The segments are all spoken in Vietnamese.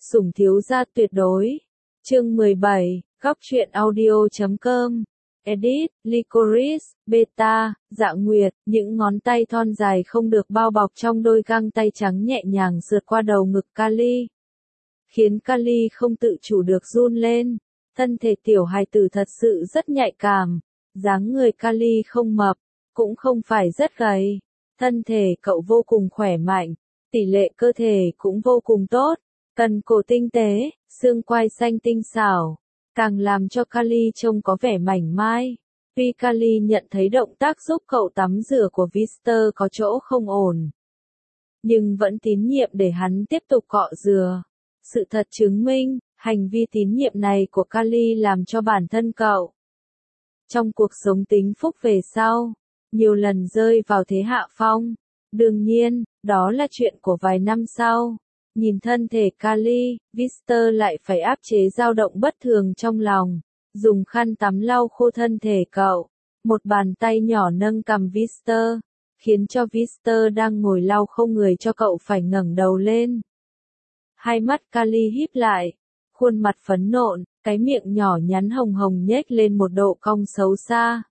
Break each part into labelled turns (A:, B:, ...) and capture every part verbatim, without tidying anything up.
A: Sủng thiếu gia tuyệt đối. Chương mười bảy, góc truyện audio chấm com. Edit, Licorice, Beta, Dạ Nguyệt, những ngón tay thon dài không được bao bọc trong đôi găng tay trắng nhẹ nhàng sượt qua đầu ngực Kali, khiến Kali không tự chủ được run lên. Thân thể tiểu hài tử thật sự rất nhạy cảm. Dáng người Kali không mập, cũng không phải rất gầy. Thân thể cậu vô cùng khỏe mạnh, tỷ lệ cơ thể cũng vô cùng tốt. Cần cổ tinh tế, xương quai xanh tinh xảo, càng làm cho Kali trông có vẻ mảnh mai. Tuy Kali nhận thấy động tác giúp cậu tắm rửa của Victor có chỗ không ổn, nhưng vẫn tín nhiệm để hắn tiếp tục cọ rửa. Sự thật chứng minh, hành vi tín nhiệm này của Kali làm cho bản thân cậu, trong cuộc sống tính phúc về sau, nhiều lần rơi vào thế hạ phong. Đương nhiên, đó là chuyện của vài năm sau. Nhìn thân thể Kali, Victor lại phải áp chế dao động bất thường trong lòng, dùng khăn tắm lau khô thân thể cậu. Một bàn tay nhỏ nâng cằm Victor, khiến cho Victor đang ngồi lau khô người cho cậu phải ngẩng đầu lên. Hai mắt Kali híp lại, khuôn mặt phấn nộn, cái miệng nhỏ nhắn hồng hồng nhếch lên một độ cong xấu xa.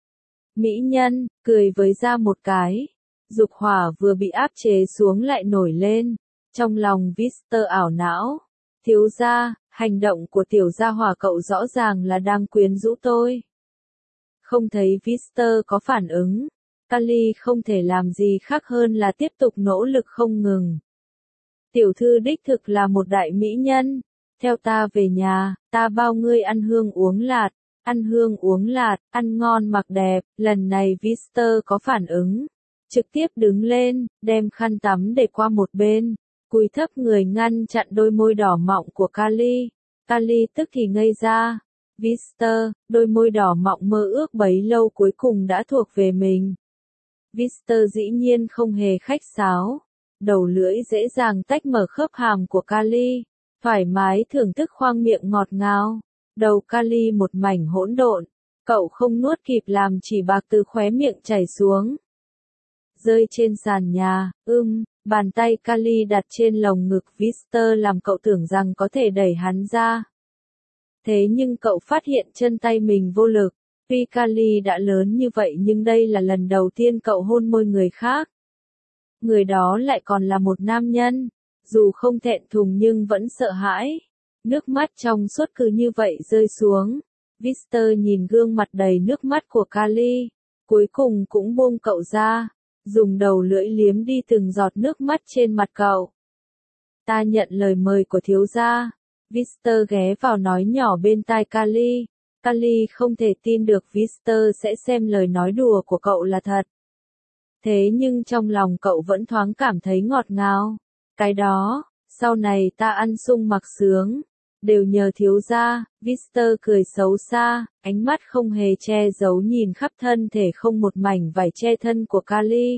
A: Mỹ nhân, cười với ra một cái. Dục hỏa vừa bị áp chế xuống lại nổi lên. Trong lòng Victor ảo não. Thiếu gia, hành động của tiểu gia hỏa cậu rõ ràng là đang quyến rũ tôi. Không thấy Victor có phản ứng, Kali không thể làm gì khác hơn là tiếp tục nỗ lực không ngừng. Tiểu thư đích thực là một đại mỹ nhân. Theo ta về nhà, ta bao ngươi ăn hương uống lạt, ăn hương uống lạt, ăn ngon mặc đẹp. Lần này Victor có phản ứng, trực tiếp đứng lên, đem khăn tắm để qua một bên, cúi thấp người ngăn chặn đôi môi đỏ mọng của Kali. Kali tức thì ngây ra. Victor, đôi môi đỏ mọng mơ ước bấy lâu cuối cùng đã thuộc về mình. Victor dĩ nhiên không hề khách sáo, đầu lưỡi dễ dàng tách mở khớp hàm của Kali, thoải mái thưởng thức khoang miệng ngọt ngào. Đầu Kali một mảnh hỗn độn, cậu không nuốt kịp làm chỉ bạc từ khóe miệng chảy xuống, rơi trên sàn nhà. Ưm, bàn tay Kali đặt trên lồng ngực Victor làm cậu tưởng rằng có thể đẩy hắn ra. Thế nhưng cậu phát hiện chân tay mình vô lực. Tuy Kali đã lớn như vậy nhưng đây là lần đầu tiên cậu hôn môi người khác. Người đó lại còn là một nam nhân. Dù không thẹn thùng nhưng vẫn sợ hãi. Nước mắt trong suốt cứ như vậy rơi xuống. Victor nhìn gương mặt đầy nước mắt của Kali, cuối cùng cũng buông cậu ra, dùng đầu lưỡi liếm đi từng giọt nước mắt trên mặt cậu. Ta nhận lời mời của thiếu gia. Victor ghé vào nói nhỏ bên tai Kali. Kali không thể tin được Victor sẽ xem lời nói đùa của cậu là thật. Thế nhưng trong lòng cậu vẫn thoáng cảm thấy ngọt ngào. Cái đó, sau này ta ăn sung mặc sướng, đều nhờ thiếu gia. Victor cười xấu xa, ánh mắt không hề che giấu nhìn khắp thân thể không một mảnh vải che thân của Kali.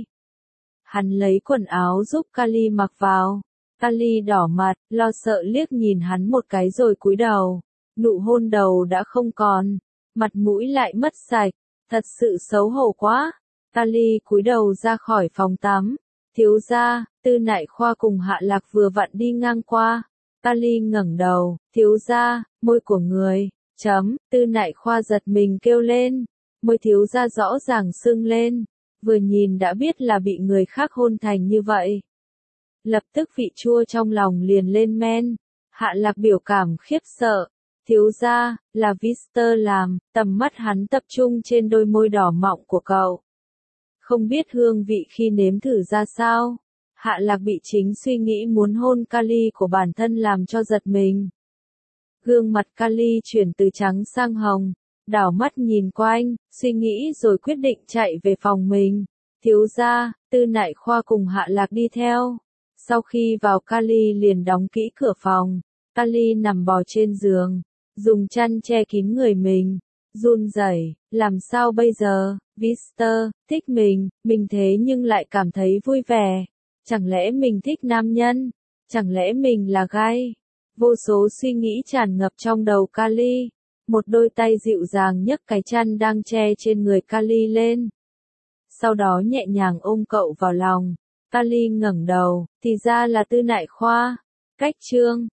A: Hắn lấy quần áo giúp Kali mặc vào. Kali đỏ mặt, lo sợ liếc nhìn hắn một cái rồi cúi đầu. Nụ hôn đầu đã không còn, mặt mũi lại mất sạch, thật sự xấu hổ quá. Kali cúi đầu ra khỏi phòng tắm. Thiếu gia, Tư Nại Khoa cùng Hạ Lạc vừa vặn đi ngang qua. Kali ngẩng đầu. Thiếu gia, môi của người, chấm. Tư Nại Khoa giật mình kêu lên. Môi thiếu gia rõ ràng sưng lên, vừa nhìn đã biết là bị người khác hôn thành như vậy. Lập tức vị chua trong lòng liền lên men. Hạ Lạc biểu cảm khiếp sợ. Thiếu gia, là Victor làm. Tầm mắt hắn tập trung trên đôi môi đỏ mọng của cậu. Không biết hương vị khi nếm thử ra sao. Hạ Lạc bị chính suy nghĩ muốn hôn Kali của bản thân làm cho giật mình. Gương mặt Kali chuyển từ trắng sang hồng, đảo mắt nhìn quanh, suy nghĩ rồi quyết định chạy về phòng mình. Thiếu gia, Tư Nại Khoa cùng Hạ Lạc đi theo. Sau khi vào Kali liền đóng kỹ cửa phòng. Kali nằm bò trên giường, dùng chăn che kín người mình, run rẩy. Làm sao bây giờ? Victor thích mình, mình thế nhưng lại cảm thấy vui vẻ. Chẳng lẽ mình thích nam nhân? Chẳng lẽ mình là gay? Vô số suy nghĩ tràn ngập trong đầu Kali. Một đôi tay dịu dàng nhấc cái chăn đang che trên người Kali lên, sau đó nhẹ nhàng ôm cậu vào lòng. Kali ngẩng đầu, thì ra là Tư Nại Khoa. Cách chương